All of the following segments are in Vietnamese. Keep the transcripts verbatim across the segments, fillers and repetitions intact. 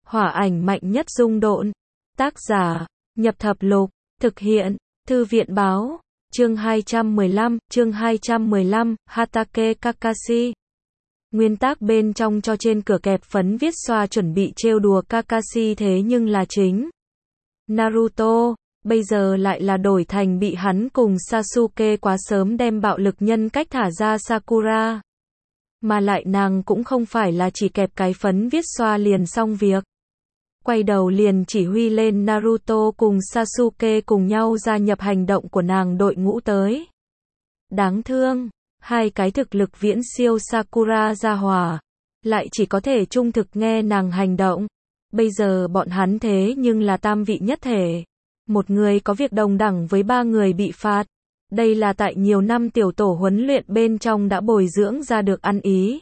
Hỏa ảnh mạnh nhất dung độn. Tác giả, Nhập Thập Lục, thực hiện, Thư viện báo, chương hai trăm mười lăm, chương hai trăm mười lăm, Hatake Kakashi. Nguyên tác bên trong cho trên cửa kẹp phấn viết xoa chuẩn bị trêu đùa Kakashi thế nhưng là chính Naruto, bây giờ lại là đổi thành bị hắn cùng Sasuke quá sớm đem bạo lực nhân cách thả ra Sakura. Mà lại nàng cũng không phải là chỉ kẹp cái phấn viết xoa liền xong việc. Quay đầu liền chỉ huy lên Naruto cùng Sasuke cùng nhau gia nhập hành động của nàng đội ngũ tới. Đáng thương, hai cái thực lực viễn siêu Sakura gia hỏa, lại chỉ có thể trung thực nghe nàng hành động. Bây giờ bọn hắn thế nhưng là tam vị nhất thể. Một người có việc đồng đẳng với ba người bị phạt. Đây là tại nhiều năm tiểu tổ huấn luyện bên trong đã bồi dưỡng ra được ăn ý.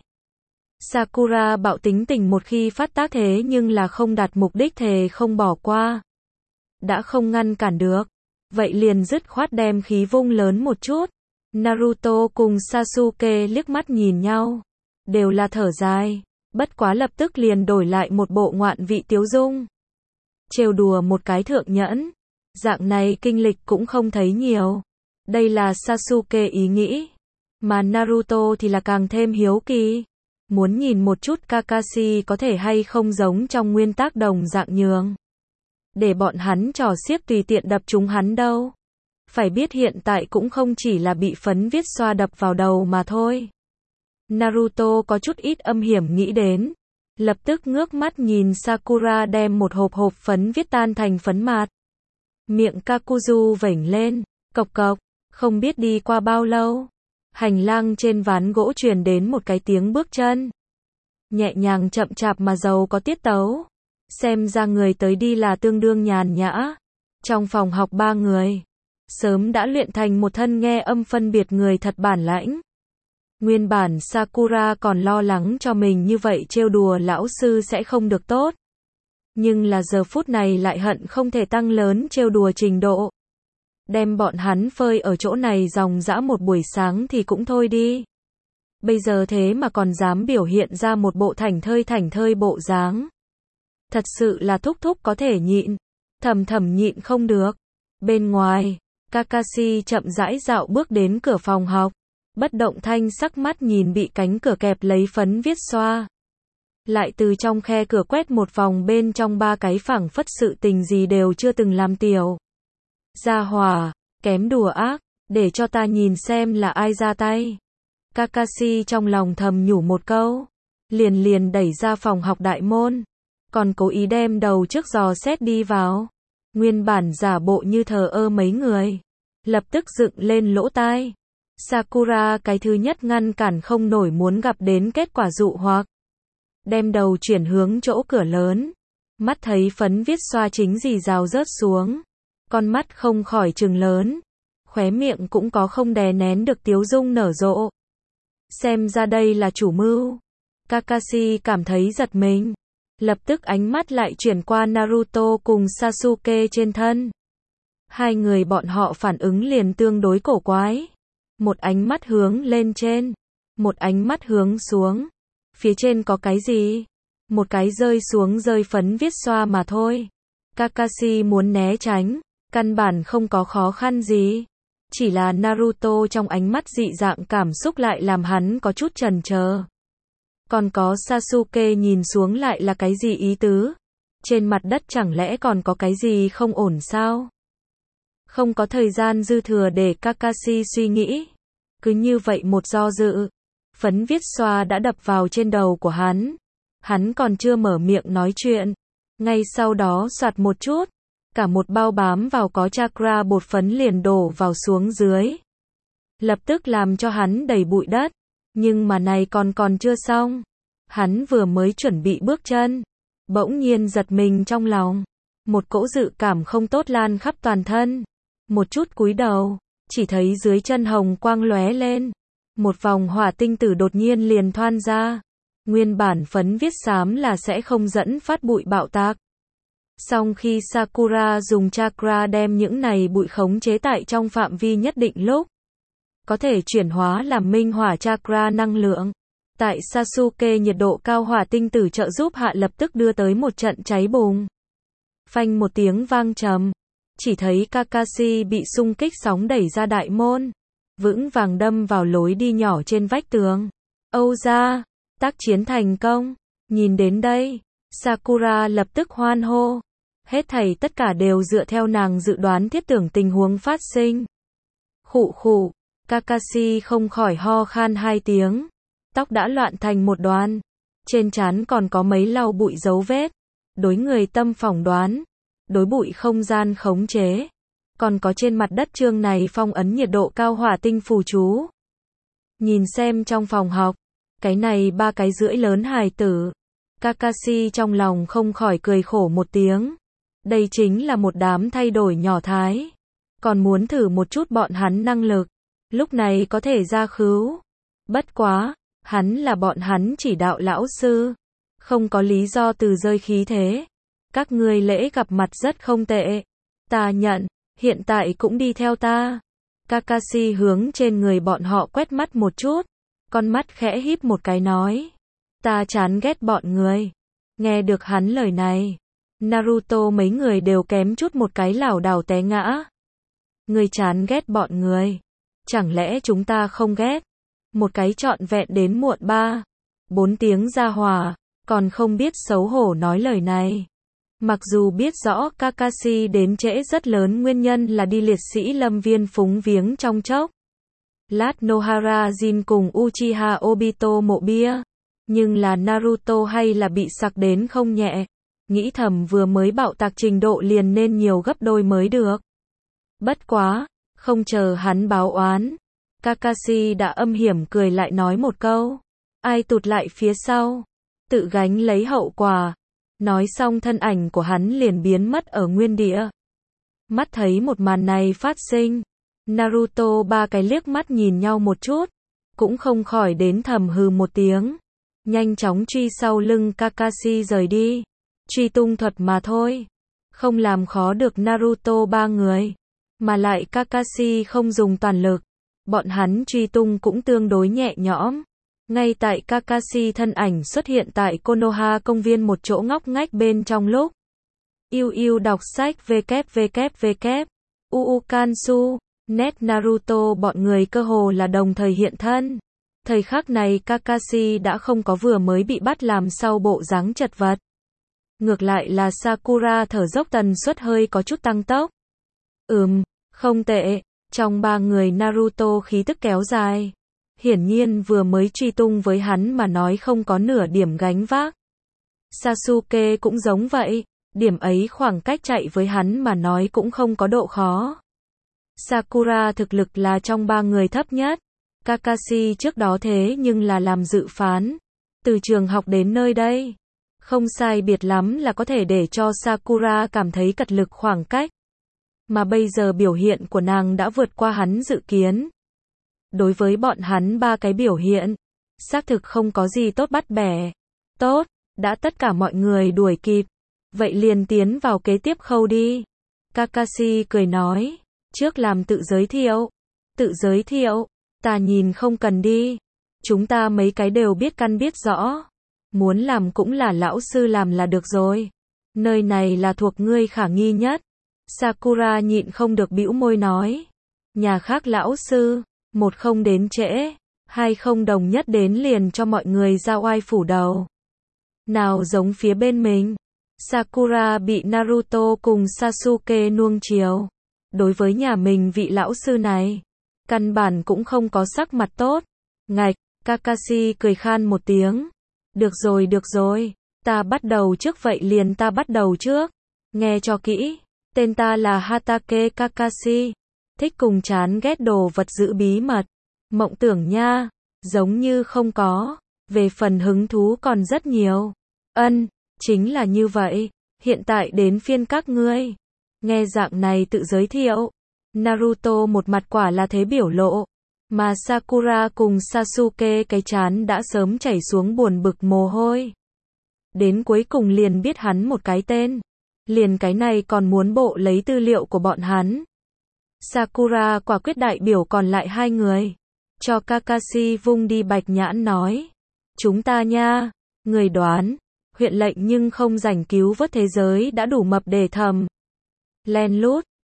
Sakura bạo tính tình một khi phát tác thế nhưng là không đạt mục đích thề không bỏ qua. Đã không ngăn cản được, vậy liền dứt khoát đem khí vung lớn một chút. Naruto cùng Sasuke liếc mắt nhìn nhau, đều là thở dài, bất quá lập tức liền đổi lại một bộ ngoạn vị tiếu dung. Trêu đùa một cái thượng nhẫn, dạng này kinh lịch cũng không thấy nhiều. Đây là Sasuke ý nghĩ, mà Naruto thì là càng thêm hiếu kỳ. Muốn nhìn một chút Kakashi có thể hay không giống trong nguyên tác đồng dạng nhường. Để bọn hắn trò xiếc tùy tiện đập chúng hắn đâu. Phải biết hiện tại cũng không chỉ là bị phấn viết xoa đập vào đầu mà thôi. Naruto có chút ít âm hiểm nghĩ đến. Lập tức ngước mắt nhìn Sakura đem một hộp hộp phấn viết tan thành phấn mạt. Miệng Kakuzu vểnh lên, cộc cộc, không biết đi qua bao lâu. Hành lang trên ván gỗ truyền đến một cái tiếng bước chân. Nhẹ nhàng chậm chạp mà giàu có tiết tấu. Xem ra người tới đi là tương đương nhàn nhã. Trong phòng học ba người, sớm đã luyện thành một thân nghe âm phân biệt người thật bản lãnh. Nguyên bản Sakura còn lo lắng cho mình như vậy trêu đùa lão sư sẽ không được tốt. Nhưng là giờ phút này lại hận không thể tăng lớn trêu đùa trình độ. Đem bọn hắn phơi ở chỗ này dòng dã một buổi sáng thì cũng thôi đi. Bây giờ thế mà còn dám biểu hiện ra một bộ thảnh thơi thảnh thơi bộ dáng. Thật sự là thúc thúc có thể nhịn, thầm thầm nhịn không được. Bên ngoài, Kakashi chậm rãi dạo bước đến cửa phòng học. Bất động thanh sắc mắt nhìn bị cánh cửa kẹp lấy phấn viết xoa. Lại từ trong khe cửa quét một vòng bên trong ba cái phảng phất sự tình gì đều chưa từng làm tiểu. Gia hỏa, kém đùa ác, để cho ta nhìn xem là ai ra tay. Kakashi trong lòng thầm nhủ một câu, liền liền đẩy ra phòng học đại môn, còn cố ý đem đầu trước dò xét đi vào. Nguyên bản giả bộ như thờ ơ mấy người, lập tức dựng lên lỗ tai. Sakura cái thứ nhất ngăn cản không nổi muốn gặp đến kết quả dụ hoặc. Đem đầu chuyển hướng chỗ cửa lớn, mắt thấy phấn viết xoa chính gì rào rớt xuống. Con mắt không khỏi trừng lớn, khóe miệng cũng có không đè nén được tiếu dung nở rộ. Xem ra đây là chủ mưu. Kakashi cảm thấy giật mình, lập tức ánh mắt lại chuyển qua Naruto cùng Sasuke trên thân. Hai người bọn họ phản ứng liền tương đối cổ quái. Một ánh mắt hướng lên trên, một ánh mắt hướng xuống. Phía trên có cái gì? Một cái rơi xuống rơi phấn viết xoa mà thôi. Kakashi muốn né tránh, căn bản không có khó khăn gì. Chỉ là Naruto trong ánh mắt dị dạng cảm xúc lại làm hắn có chút chần chờ. Còn có Sasuke nhìn xuống lại là cái gì ý tứ? Trên mặt đất chẳng lẽ còn có cái gì không ổn sao? Không có thời gian dư thừa để Kakashi suy nghĩ. Cứ như vậy một do dự, phấn viết xoa đã đập vào trên đầu của hắn. Hắn còn chưa mở miệng nói chuyện. Ngay sau đó soạt một chút. Cả một bao bám vào có chakra bột phấn liền đổ vào xuống dưới. Lập tức làm cho hắn đầy bụi đất. Nhưng mà này còn còn chưa xong. Hắn vừa mới chuẩn bị bước chân. Bỗng nhiên giật mình trong lòng. Một cỗ dự cảm không tốt lan khắp toàn thân. Một chút cúi đầu. Chỉ thấy dưới chân hồng quang lóe lên. Một vòng hỏa tinh tử đột nhiên liền thoan ra. Nguyên bản phấn viết xám là sẽ không dẫn phát bụi bạo tạc. Song khi Sakura dùng chakra đem những này bụi khống chế tại trong phạm vi nhất định lúc, có thể chuyển hóa làm minh hỏa chakra năng lượng. Tại Sasuke nhiệt độ cao hỏa tinh tử trợ giúp hạ lập tức đưa tới một trận cháy bùng. Phanh một tiếng vang trầm. Chỉ thấy Kakashi bị xung kích sóng đẩy ra đại môn. Vững vàng đâm vào lối đi nhỏ trên vách tường. Âu ra, tác chiến thành công. Nhìn đến đây, Sakura lập tức hoan hô. Hết thảy tất cả đều dựa theo nàng dự đoán thiết tưởng tình huống phát sinh. Khụ khụ, Kakashi không khỏi ho khan hai tiếng. Tóc đã loạn thành một đoàn. Trên trán còn có mấy lau bụi dấu vết. Đối người tâm phỏng đoán. Đối bụi không gian khống chế. Còn có trên mặt đất chương này phong ấn nhiệt độ cao hỏa tinh phù chú. Nhìn xem trong phòng học. Cái này ba cái rưỡi lớn hài tử. Kakashi trong lòng không khỏi cười khổ một tiếng. Đây chính là một đám thay đổi nhỏ thái. Còn muốn thử một chút bọn hắn năng lực. Lúc này có thể ra khứu. Bất quá, hắn là bọn hắn chỉ đạo lão sư. Không có lý do từ rơi khí thế. Các ngươi lễ gặp mặt rất không tệ. Ta nhận, hiện tại cũng đi theo ta. Kakashi hướng trên người bọn họ quét mắt một chút. Con mắt khẽ híp một cái nói. Ta chán ghét bọn người. Nghe được hắn lời này. Naruto mấy người đều kém chút một cái lảo đảo té ngã. Người chán ghét bọn người. Chẳng lẽ chúng ta không ghét? Một cái trọn vẹn đến muộn ba, bốn tiếng ra hòa, còn không biết xấu hổ nói lời này. Mặc dù biết rõ Kakashi đến trễ rất lớn nguyên nhân là đi liệt sĩ lâm viên phúng viếng trong chốc. Lát Nohara Jin cùng Uchiha Obito mộ bia. Nhưng là Naruto hay là bị sặc đến không nhẹ. Nghĩ thầm vừa mới bạo tạc trình độ liền nên nhiều gấp đôi mới được. Bất quá, không chờ hắn báo oán. Kakashi đã âm hiểm cười lại nói một câu. Ai tụt lại phía sau, tự gánh lấy hậu quả. Nói xong thân ảnh của hắn liền biến mất ở nguyên địa. Mắt thấy một màn này phát sinh. Naruto ba cái liếc mắt nhìn nhau một chút. Cũng không khỏi đến thầm hừ một tiếng. Nhanh chóng truy sau lưng Kakashi rời đi. Truy tung thuật mà thôi. Không làm khó được Naruto ba người. Mà lại Kakashi không dùng toàn lực. Bọn hắn truy tung cũng tương đối nhẹ nhõm. Ngay tại Kakashi thân ảnh xuất hiện tại Konoha công viên một chỗ ngóc ngách bên trong lúc. Yêu yêu đọc sách www. Uukansu. Net Naruto bọn người cơ hồ là đồng thời hiện thân. Thời khắc này Kakashi đã không có vừa mới bị bắt làm sau bộ dáng chật vật. Ngược lại là Sakura thở dốc tần suất hơi có chút tăng tốc. Ừm, không tệ. Trong ba người Naruto khí tức kéo dài. Hiển nhiên vừa mới truy tung với hắn mà nói không có nửa điểm gánh vác. Sasuke cũng giống vậy. Điểm ấy khoảng cách chạy với hắn mà nói cũng không có độ khó. Sakura thực lực là trong ba người thấp nhất. Kakashi trước đó thế nhưng là làm dự phán. Từ trường học đến nơi đây. Không sai biệt lắm là có thể để cho Sakura cảm thấy cật lực khoảng cách. Mà bây giờ biểu hiện của nàng đã vượt qua hắn dự kiến. Đối với bọn hắn ba cái biểu hiện, xác thực không có gì tốt bắt bẻ. Tốt, đã tất cả mọi người đuổi kịp. Vậy liền tiến vào kế tiếp khâu đi. Kakashi cười nói, trước làm tự giới thiệu. Tự giới thiệu, ta nhìn không cần đi. Chúng ta mấy cái đều biết căn biết rõ. Muốn làm cũng là lão sư làm là được rồi. Nơi này là thuộc ngươi khả nghi nhất. Sakura nhịn không được bĩu môi nói. Nhà khác lão sư, một không đến trễ, hai không đồng nhất đến liền cho mọi người ra oai phủ đầu. Nào giống phía bên mình. Sakura bị Naruto cùng Sasuke nuông chiều. Đối với nhà mình vị lão sư này, căn bản cũng không có sắc mặt tốt. Ngạch, Kakashi cười khan một tiếng. Được rồi được rồi, ta bắt đầu trước vậy liền ta bắt đầu trước. Nghe cho kỹ, tên ta là Hatake Kakashi. Thích cùng chán ghét đồ vật giữ bí mật. Mộng tưởng nha, giống như không có. Về phần hứng thú còn rất nhiều. Ân, chính là như vậy. Hiện tại đến phiên các ngươi. Nghe dạng này tự giới thiệu. Naruto một mặt quả là thế biểu lộ. Mà Sakura cùng Sasuke cái chán đã sớm chảy xuống buồn bực mồ hôi. Đến cuối cùng liền biết hắn một cái tên. Liền cái này còn muốn bộ lấy tư liệu của bọn hắn. Sakura quả quyết đại biểu còn lại hai người. Cho Kakashi vung đi bạch nhãn nói. chúng ta nha. Người đoán, huyện lệnh nhưng không rảnh cứu vớt thế giới đã đủ mập để thầm. Len lút,